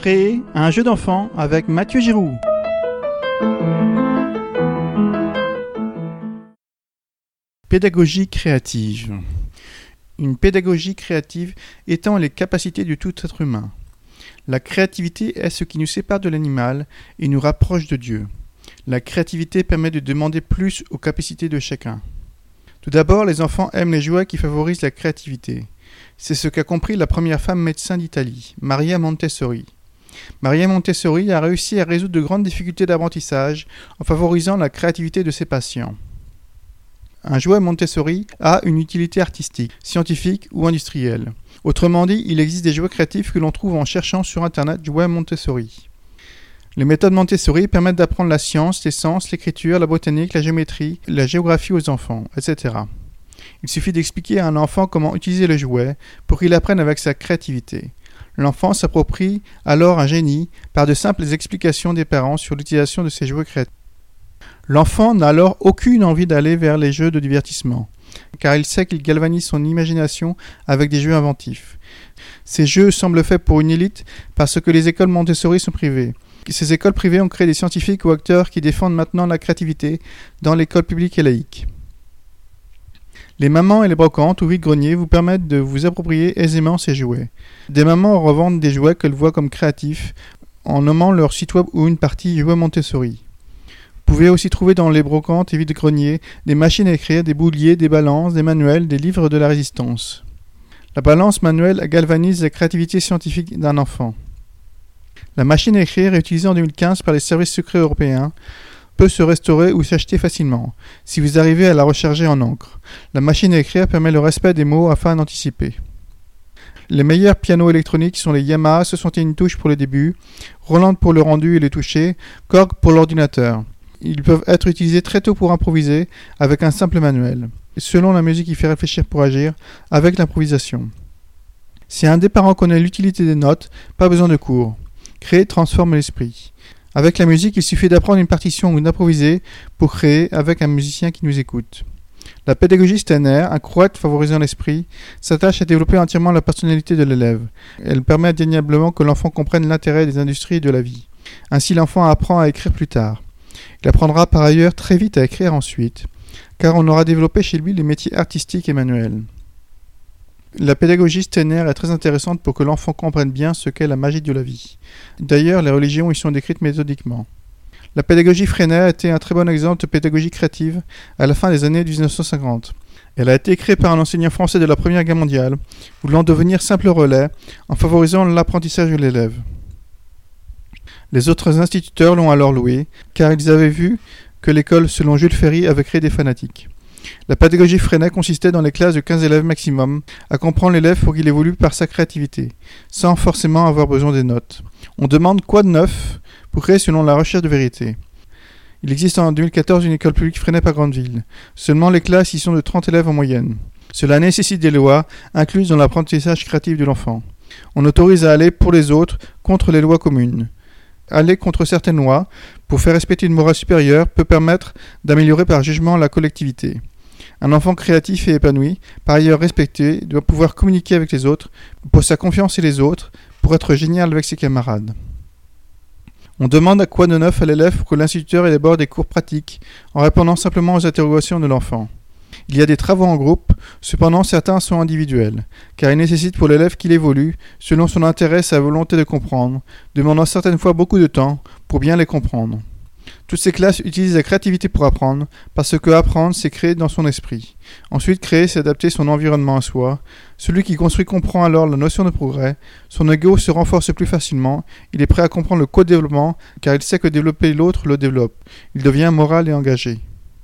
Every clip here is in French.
Créer un jeu d'enfant avec Mathieu Giroux. Pédagogie créative. Une pédagogie créative étend les capacités de tout être humain. La créativité est ce qui nous sépare de l'animal et nous rapproche de Dieu. La créativité permet de demander plus aux capacités de chacun. Tout d'abord, les enfants aiment les jouets qui favorisent la créativité. C'est ce qu'a compris la première femme médecin d'Italie, Maria Montessori. Maria Montessori a réussi à résoudre de grandes difficultés d'apprentissage en favorisant la créativité de ses patients. Un jouet Montessori a une utilité artistique, scientifique ou industrielle. Autrement dit, il existe des jouets créatifs que l'on trouve en cherchant sur Internet jouets Montessori. Les méthodes Montessori permettent d'apprendre la science, les sciences, l'écriture, la botanique, la géométrie, la géographie aux enfants, etc. Il suffit d'expliquer à un enfant comment utiliser le jouet pour qu'il apprenne avec sa créativité. L'enfant s'approprie alors un génie par de simples explications des parents sur l'utilisation de ces jouets créatifs. L'enfant n'a alors aucune envie d'aller vers les jeux de divertissement, car il sait qu'il galvanise son imagination avec des jeux inventifs. Ces jeux semblent faits pour une élite parce que les écoles Montessori sont privées. Ces écoles privées ont créé des scientifiques ou acteurs qui défendent maintenant la créativité dans l'école publique et laïque. Les mamans et les brocantes ou vide-greniers vous permettent de vous approprier aisément ces jouets. Des mamans revendent des jouets qu'elles voient comme créatifs en nommant leur site web ou une partie jouets Montessori. Vous pouvez aussi trouver dans les brocantes et vide-greniers des machines à écrire, des bouliers, des balances, des manuels, des livres de la résistance. La balance manuelle galvanise la créativité scientifique d'un enfant. La machine à écrire, utilisée en 2015 par les services secrets européens, peut se restaurer ou s'acheter facilement, si vous arrivez à la recharger en encre. La machine à écrire permet le respect des mots afin d'anticiper. Les meilleurs pianos électroniques sont les Yamaha 61 touches pour le début, Roland pour le rendu et le toucher, Korg pour l'ordinateur. Ils peuvent être utilisés très tôt pour improviser avec un simple manuel, selon la musique qui fait réfléchir pour agir, avec l'improvisation. Si un des parents connaît l'utilité des notes, pas besoin de cours. Créer transforme l'esprit. Avec la musique, il suffit d'apprendre une partition ou d'improviser pour créer avec un musicien qui nous écoute. La pédagogie Steiner, un croate favorisant l'esprit, s'attache à développer entièrement la personnalité de l'élève. Elle permet indéniablement que l'enfant comprenne l'intérêt des industries et de la vie. Ainsi, l'enfant apprend à écrire plus tard. Il apprendra par ailleurs très vite à écrire ensuite, car on aura développé chez lui les métiers artistiques et manuels. La pédagogie Steiner est très intéressante pour que l'enfant comprenne bien ce qu'est la magie de la vie. D'ailleurs, les religions y sont décrites méthodiquement. La pédagogie Freinet a été un très bon exemple de pédagogie créative à la fin des années 1950. Elle a été créée par un enseignant français de la Première Guerre mondiale, voulant devenir simple relais en favorisant l'apprentissage de l'élève. Les autres instituteurs l'ont alors louée, car ils avaient vu que l'école, selon Jules Ferry, avait créé des fanatiques. La pédagogie Freinet consistait dans les classes de 15 élèves maximum, à comprendre l'élève pour qu'il évolue par sa créativité, sans forcément avoir besoin des notes. On demande quoi de neuf pour créer selon la recherche de vérité. Il existe en 2014 une école publique Freinet par grande ville. Seulement les classes y sont de 30 élèves en moyenne. Cela nécessite des lois incluses dans l'apprentissage créatif de l'enfant. On autorise à aller pour les autres contre les lois communes. Aller contre certaines lois pour faire respecter une morale supérieure peut permettre d'améliorer par jugement la collectivité. Un enfant créatif et épanoui, par ailleurs respecté, doit pouvoir communiquer avec les autres, pour sa confiance et les autres, pour être génial avec ses camarades. On demande à quoi de neuf à l'élève pour que l'instituteur élabore des cours pratiques, en répondant simplement aux interrogations de l'enfant. Il y a des travaux en groupe, cependant certains sont individuels, car ils nécessitent pour l'élève qu'il évolue, selon son intérêt et sa volonté de comprendre, demandant certaines fois beaucoup de temps pour bien les comprendre. Toutes ces classes utilisent la créativité pour apprendre, parce que apprendre, c'est créer dans son esprit. Ensuite, créer, c'est adapter son environnement à soi. Celui qui construit comprend alors la notion de progrès. Son ego se renforce plus facilement. Il est prêt à comprendre le co-développement, car il sait que développer l'autre le développe. Il devient moral et engagé.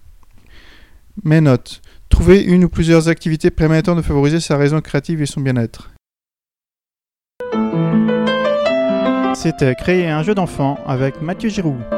Mes notes. Trouver une ou plusieurs activités permettant de favoriser sa raison créative et son bien-être. C'était Créer un jeu d'enfant avec Mathieu Giroux.